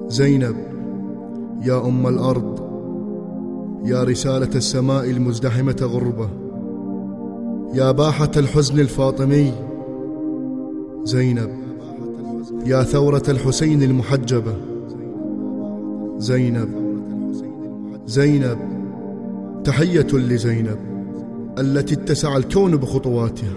زينب يا أم الأرض، يا رسالة السماء المزدحمة غربة، يا باحة الحزن الفاطمي. زينب يا ثورة الحسين المحجبة. زينب زينب تحية لزينب التي اتسع الكون بخطواتها.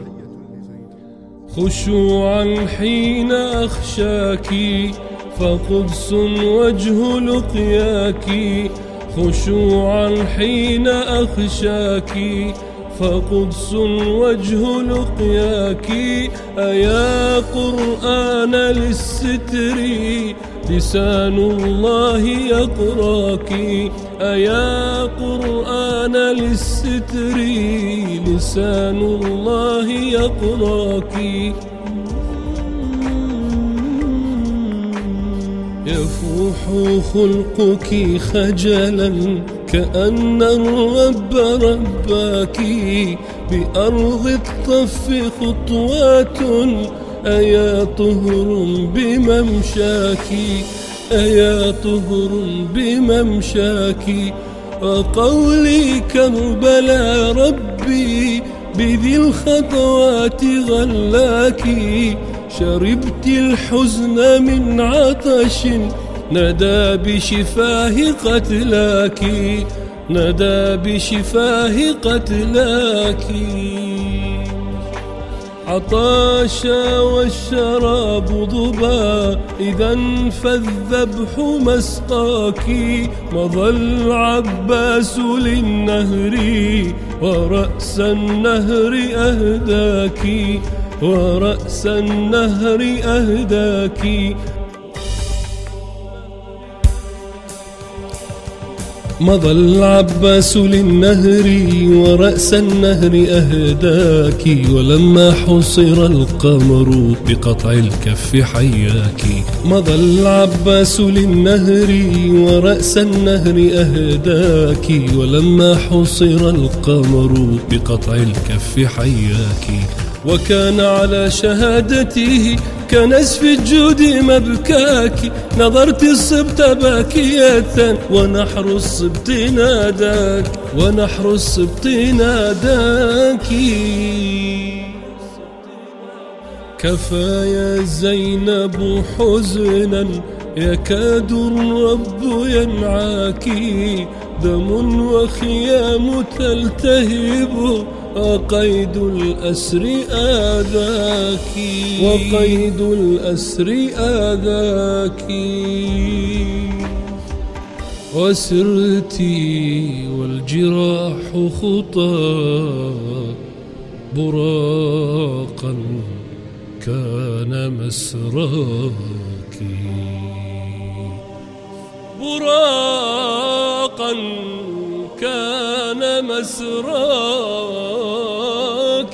خشوعا حين أخشاك فقدس وجه لقياك، خشوعا حين أخشاك فقدس وجه لقياك. أيا قرآن للستر لسان الله يقراك، أيا قرآن للستر لسان الله يقراك. يفوح خلقك خجلا كأن الرب رباك، بأرض الطف خطوات أيا طهر بممشاك، أيا طهر بممشاك. وقولي كربلا ربي بذي الخطوات غلاك، شربت الحزن من عطش ندى بشفاه قتلاك، ندى بشفاه قتلاك. عطاشا والشراب ضبا إذا فالذبح مسقاك، مضى العباس للنهر ورأس النهر أهداك، ورأس النهر أهداك. مضى العباس للنهر ورأس النهر أهداك، ولما حصر القمر بقطع الكف حياك. مضى العباس للنهر ورأس النهر أهداك، ولما حصر القمر بقطع الكف حياك. وكان على شهادته كنسف الجود مبكاك، نظرت الصبت باكية ونحر الصبت ناداك، ونحر الصبت ناداك. كفى يا زينب حزنا يكاد الرب ينعاك، دم وخيام تلتهب وقيد الأسر آذاك، وقيد الأسر آذاك. وسرتي والجراح خطى براقا كان مسراك، براقا كان مسراك.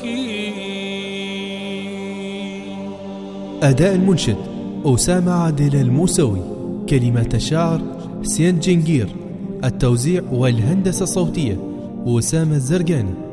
أداء المنشد أسامة عادل الموسوي، كلمات الشاعر حسين جنجير، التوزيع والهندسة الصوتية أسامة الزرقاني.